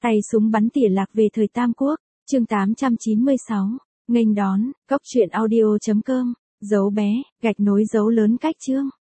Tay súng bắn tỉa lạc về thời Tam Quốc, chương 896, nghênh đón, cốc truyện audio.com, dấu bé, gạch nối dấu lớn cách chương.